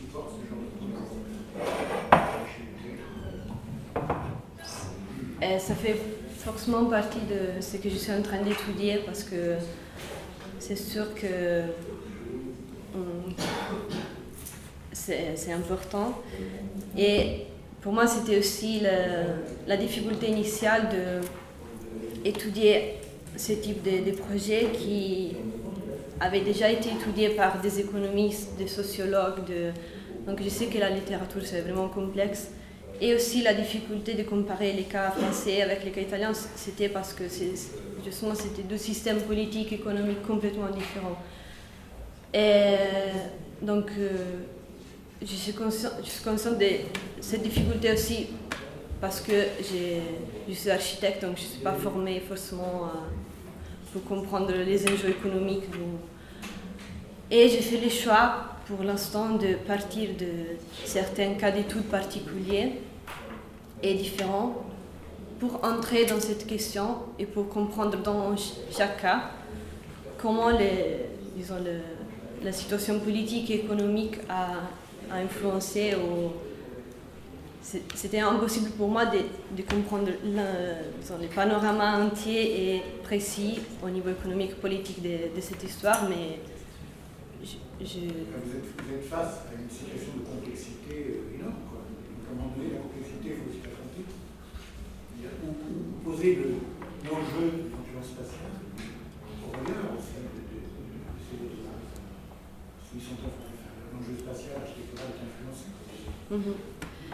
Et ça fait forcément partie de ce que je suis en train d'étudier parce que c'est sûr que hum, c'est, c'est important. Et pour moi, c'était aussi la, la difficulté initiale d'étudier ce type de, de projet qui avait déjà été étudié par des économistes, des sociologues. De, donc je sais que la littérature, c'est vraiment complexe. Et aussi la difficulté de comparer les cas français avec les cas italiens, c'était parce que c'est, justement c'était deux systèmes politiques et économiques complètement différents. Et donc euh, je suis consciente, je suis consciente de cette difficulté aussi parce que j'ai, je suis architecte, donc je ne suis pas formée forcément euh, pour comprendre les enjeux économiques. Donc. Et j'ai fait le choix pour l'instant de partir de certains cas d'études particuliers et différents pour entrer dans cette question et pour comprendre dans chaque cas comment les, disons, le, la situation politique et économique a, a influencé. Au, c'était impossible pour moi de, de comprendre le, disons, le panorama entier et précis au niveau économique et politique de, de cette histoire, mais Je, je... Vous, êtes, vous êtes face à une situation de complexité énorme. Quoi. À un moment donné, la complexité, il faut aussi l'affronter. Vous, vous posez le, l'enjeu de l'influence spatiale au regard aussi de, de, de, de ces deux choses. Ils sont en train de faire l'enjeu spatial architectural est influencé. Mm-hmm.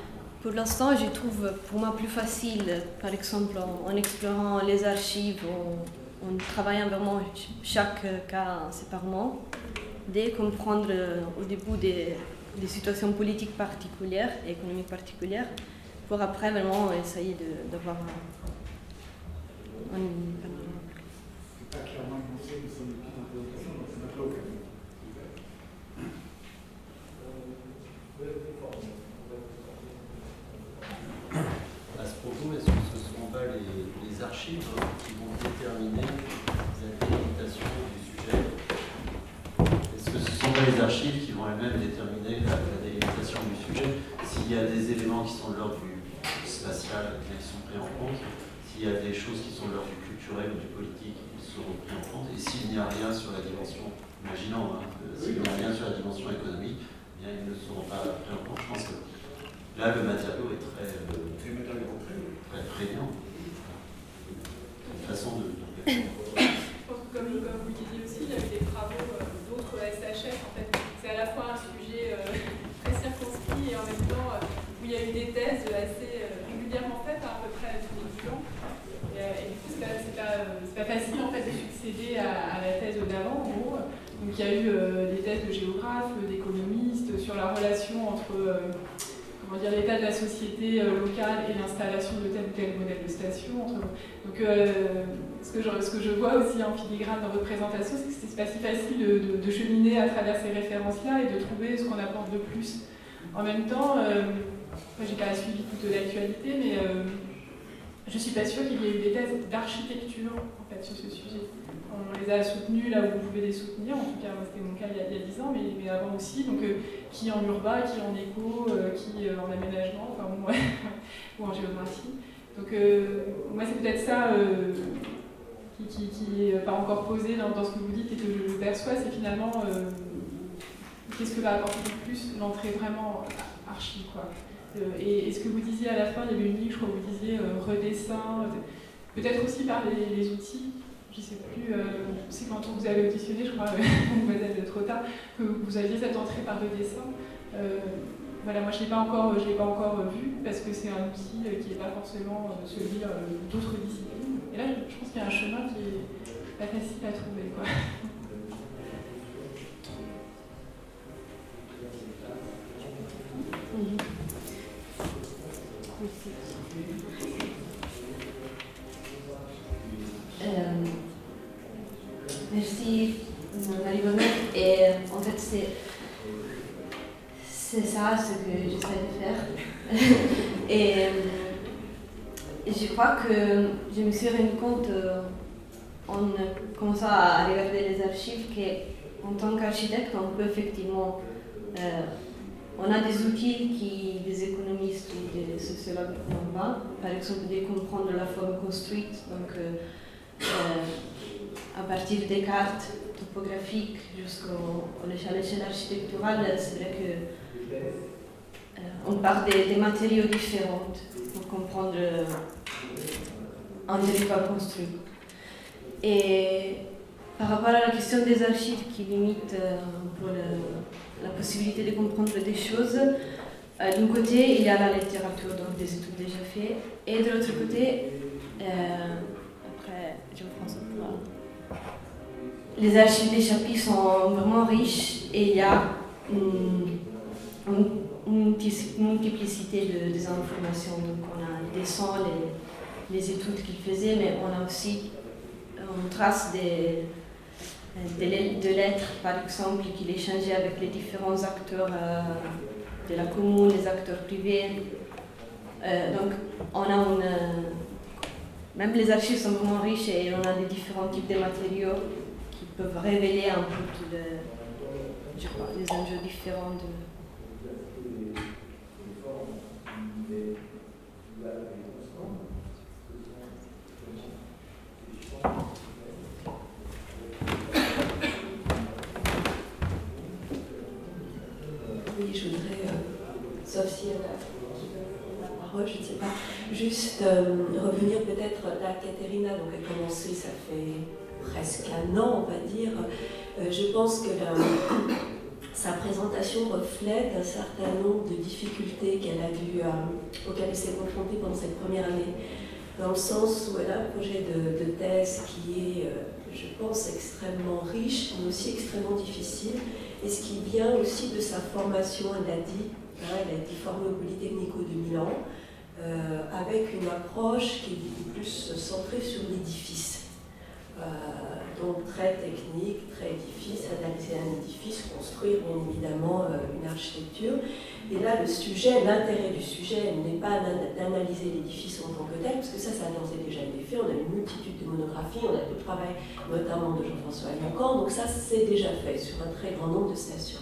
pour l'instant, je trouve pour moi plus facile, par exemple en, en explorant les archives, en, en travaillant vraiment chaque cas séparément, de comprendre au début des, des situations politiques particulières et économiques particulières, pour après vraiment essayer de, d'avoir un, un À ce propos, est-ce que ce ne seront pas les, les archives qui vont déterminer la délimitation du sujet? Est-ce que ce ne sont pas les archives qui vont elles-mêmes déterminer la, la délimitation du sujet? S'il y a des éléments qui sont de l'ordre du spatial qui sont pris en compte, s'il y a des choses qui sont de l'ordre du culturel ou du politique qui seront pris en compte, et s'il n'y a rien sur la dimension, imaginons, hein, s'il n'y a rien sur la dimension économique, eh bien, ils ne seront pas pris en compte. Je pense que là, le matériau est très, euh, très, très prégnant. Une façon de... de... Je pense que comme, comme vous le disiez aussi, il y a eu des travaux euh, d'autres S H F. En fait, c'est à la fois un sujet euh, très circonscrit et en même temps euh, où il y a eu des thèses assez euh, régulièrement faites, hein, à peu près tous les dix ans. Et, euh, et du coup, c'est pas, c'est pas, c'est pas facile en fait de succéder à, à la thèse d'avant, en gros. Donc il y a eu euh, des thèses de géographes, d'économistes sur la relation entre euh, comment dire, l'état de la société euh, locale et l'installation de tel ou tel modèle de station. Entre... Donc euh, ce, que je, ce que je vois aussi en filigrane dans votre présentation, c'est que c'est pas si facile de, de, de cheminer à travers ces références-là et de trouver ce qu'on apporte de plus. En même temps, euh, moi j'ai pas suivi toute l'actualité, mais euh, je suis pas sûre qu'il y ait eu des thèses d'architecture en fait, sur ce sujet. On les a soutenues là où on pouvait les soutenir, en tout cas c'était mon cas il y a, il y a dix ans, mais, mais avant aussi, donc euh, qui en urbain, qui en éco, euh, qui euh, en aménagement, enfin bon, ouais, ou en géographie. Donc euh, moi c'est peut-être ça euh, qui, qui, qui est pas encore posé dans, dans ce que vous dites et que je, je perçois, c'est finalement euh, qu'est-ce que va apporter de plus l'entrée vraiment archi, quoi. Euh, et, et ce que vous disiez à la fin, il y avait une ligne, je crois que vous disiez euh, redessin, euh, peut-être aussi par les, les outils. Je ne sais plus, euh, c'est quand on vous avez auditionné, je crois, mademoiselle de Trotta, que vous aviez cette entrée par le dessin. Euh, voilà, moi je ne l'ai pas encore, je l'ai pas encore vu, parce que c'est un outil qui n'est pas forcément celui euh, d'autres disciplines. Et là, je, je pense qu'il y a un chemin qui n'est pas facile à trouver, quoi. Mmh. Euh, merci Marie-Bonnette. Et en fait c'est c'est ça ce que j'essaie de faire. Et je crois que je me suis rendu compte euh, en commençant à regarder les archives qu'en tant qu'architecte on peut effectivement euh, on a des outils qui des économistes ou des sociologues n'ont pas, par exemple de comprendre la forme construite, donc euh, euh, à partir des cartes topographiques jusqu'à l'échelle architecturale, c'est vrai que euh, on part des, des matériaux différents pour comprendre euh, un territoire construit. Et par rapport à la question des archives qui limitent euh, pour le, la possibilité de comprendre des choses, euh, d'un côté il y a la littérature, donc des études déjà faites, et de l'autre côté, euh, après je pense que les archives des chapitres sont vraiment riches et il y a une, une, une multiplicité de, des informations. Donc on a des sons, les, les études qu'il faisait, mais on a aussi une trace des De, de lettres, par exemple, qu'il échangeait avec les différents acteurs euh, de la commune, les acteurs privés. Euh, donc, on a une, même les archives sont vraiment riches et on a des différents types de matériaux qui peuvent révéler un peu tout le, je crois, les enjeux différents de. Oui, je voudrais, euh, sauf si elle a la parole, je ne sais pas, juste euh, revenir peut-être à Caterina, donc elle a commencé, ça fait presque un an, on va dire. Euh, je pense que la, sa présentation reflète un certain nombre de difficultés qu'elle a dû, euh, auxquelles elle s'est confrontée pendant cette première année, dans le sens où elle a un projet de, de thèse qui est, euh, je pense, extrêmement riche, mais aussi extrêmement difficile, et ce qui vient aussi de sa formation, elle l'a dit, hein, elle a été formée au Polytechnico de Milan, euh, avec une approche qui est beaucoup plus centrée sur l'édifice. Euh, donc très technique, très édifice, analyser un édifice, construire bien évidemment euh, une architecture. Et là, le sujet, l'intérêt du sujet n'est pas d'analyser l'édifice en tant que tel, parce que ça, ça a d'ores et déjà été fait. On a une multitude de monographies, on a tout le travail notamment de Jean-François Liancan, donc ça, c'est déjà fait sur un très grand nombre de stations.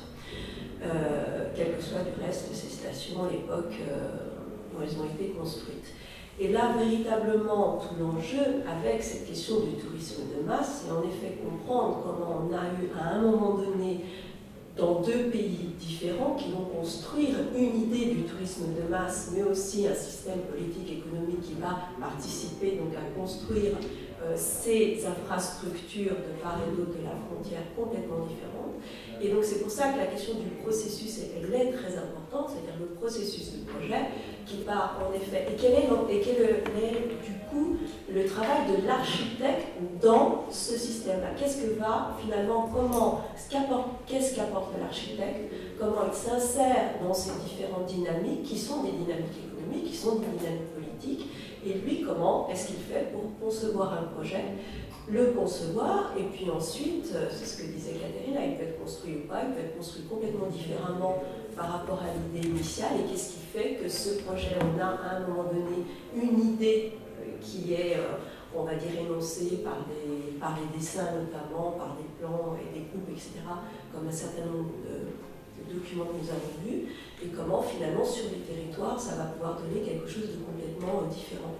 Euh, quel que soit du reste de ces stations à l'époque euh, où elles ont été construites. Et là, véritablement, tout l'enjeu avec cette question du tourisme de masse, c'est en effet comprendre comment on a eu à un moment donné, dans deux pays différents, qui vont construire une idée du tourisme de masse, mais aussi un système politique économique qui va participer donc à construire euh, ces infrastructures de part et d'autre de la frontière complètement différentes. Et donc c'est pour ça que la question du processus, elle est très importante, c'est-à-dire le processus du projet qui part en effet, et quel est, et quel est du coup le travail de l'architecte dans ce système-là. Qu'est-ce que va finalement, comment, qu'est-ce qu'apporte l'architecte, comment il s'insère dans ces différentes dynamiques qui sont des dynamiques économiques, qui sont des dynamiques politiques, et lui, comment est-ce qu'il fait pour concevoir un projet, le concevoir, et puis ensuite, c'est ce que disait Caterina, il peut être construit ou pas, il peut être construit complètement différemment par rapport à l'idée initiale, et qu'est-ce qui fait que ce projet, on a à un moment donné une idée qui est, on va dire, énoncée par, des, par les dessins notamment, par des plans et des coupes, et cetera, comme un certain nombre de, de documents que nous avons vus, et comment finalement sur les territoires, ça va pouvoir donner quelque chose de complètement différent.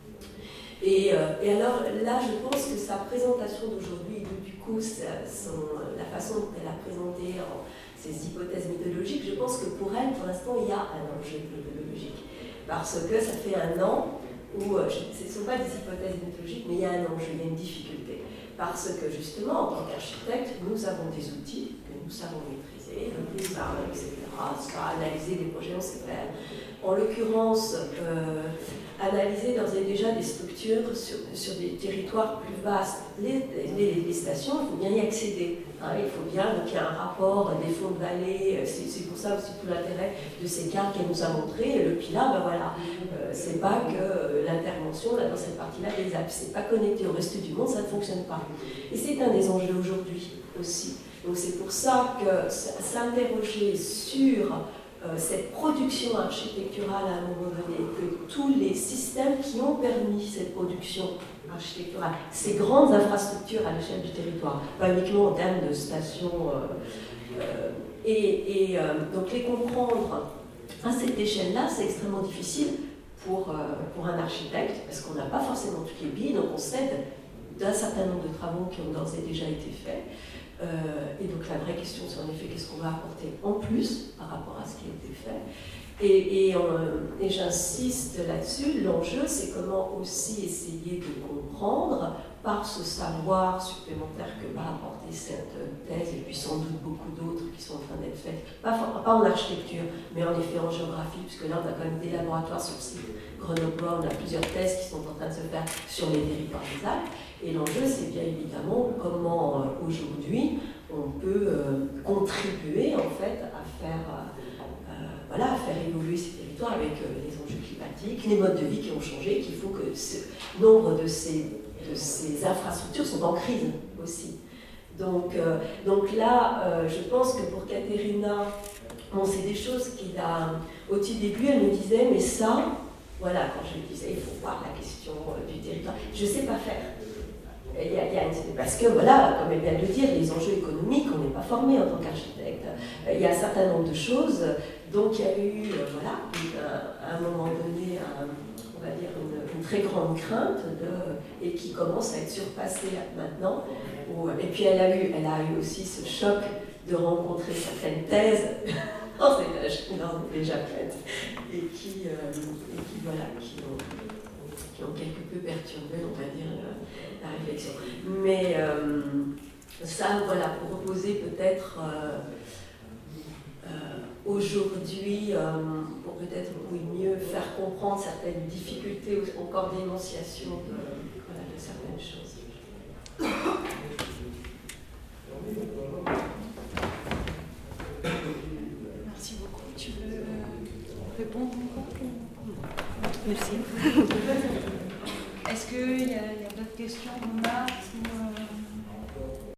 Et, euh, et alors là, je pense que sa présentation d'aujourd'hui, du coup, sa, son, la façon dont elle a présenté en, ses hypothèses méthodologiques, je pense que pour elle, pour l'instant, il y a un enjeu méthodologique. Parce que ça fait un an où, euh, ce ne sont pas des hypothèses méthodologiques, mais il y a un enjeu, il y a une difficulté. Parce que justement, en tant qu'architecte, nous avons des outils que nous savons maîtriser, le design, et cetera, ça, analyser des projets, on sait faire. En l'occurrence, euh, analyser d'ores et déjà des structures sur, sur des territoires plus vastes. Les, les, les stations, il faut bien y accéder. Hein, il faut bien, donc il y a un rapport des fonds de vallée, c'est, c'est pour ça aussi tout l'intérêt de ces cartes qu'elle nous a montrées. Le Pilat, ben voilà, euh, c'est pas que euh, l'intervention là, dans cette partie-là des Alpes, c'est pas connecté au reste du monde, ça ne fonctionne pas. Et c'est un des enjeux aujourd'hui aussi. Donc c'est pour ça que s'interroger sur Euh, cette production architecturale à un moment donné, que tous les systèmes qui ont permis cette production architecturale, ces grandes infrastructures à l'échelle du territoire, pas uniquement en termes de stations, euh, euh, et, et euh, donc les comprendre à cette échelle-là, c'est extrêmement difficile pour, euh, pour un architecte, parce qu'on n'a pas forcément toutes les billes, donc on s'aide d'un certain nombre de travaux qui ont d'ores et déjà été faits. Euh, et donc la vraie question, c'est en effet qu'est-ce qu'on va apporter en plus par rapport à ce qui a été fait. Et, et, euh, et j'insiste là-dessus, l'enjeu, c'est comment aussi essayer de comprendre par ce savoir supplémentaire que va apporter cette thèse, et puis sans doute beaucoup d'autres qui sont en train d'être faites, pas, pas en architecture, mais en effet en géographie, puisque là on a quand même des laboratoires sur le site grenoblois, on a plusieurs thèses qui sont en train de se faire sur les territoires des Alpes. Et l'enjeu, c'est bien évidemment comment euh, aujourd'hui on peut euh, contribuer en fait à faire, euh, voilà, à faire évoluer ces territoires avec euh, les enjeux climatiques, les modes de vie qui ont changé, qu'il faut que ce nombre de ces, de ces infrastructures sont en crise aussi. Donc, euh, donc là, euh, je pense que pour Caterina, bon, c'est des choses qu'il a. Au tout début, elle me disait, mais ça, voilà, quand je lui disais, il faut voir la question euh, du territoire, je ne sais pas faire. Il y a, il y a une, parce que, voilà, comme elle vient de le dire, les enjeux économiques, on n'est pas formé en tant qu'architecte. Il y a un certain nombre de choses. Donc, il y a eu, voilà, à un moment donné, un, on va dire, une, une très grande crainte, de, et qui commence à être surpassée maintenant. Où, et puis, elle a, eu, elle a eu aussi ce choc de rencontrer certaines thèses dans ces âges déjà faites, et qui, euh, et qui, voilà, qui ont, qui ont quelque peu perturbé, on va dire, la, la réflexion. Mais euh, ça, voilà, pour reposer peut-être... Euh, euh, aujourd'hui euh, pour peut-être oui, mieux faire comprendre certaines difficultés encore d'énonciation de, voilà, de certaines choses. Merci beaucoup. Tu veux répondre encore? Merci. Est-ce qu'il y a, a d'autres questions?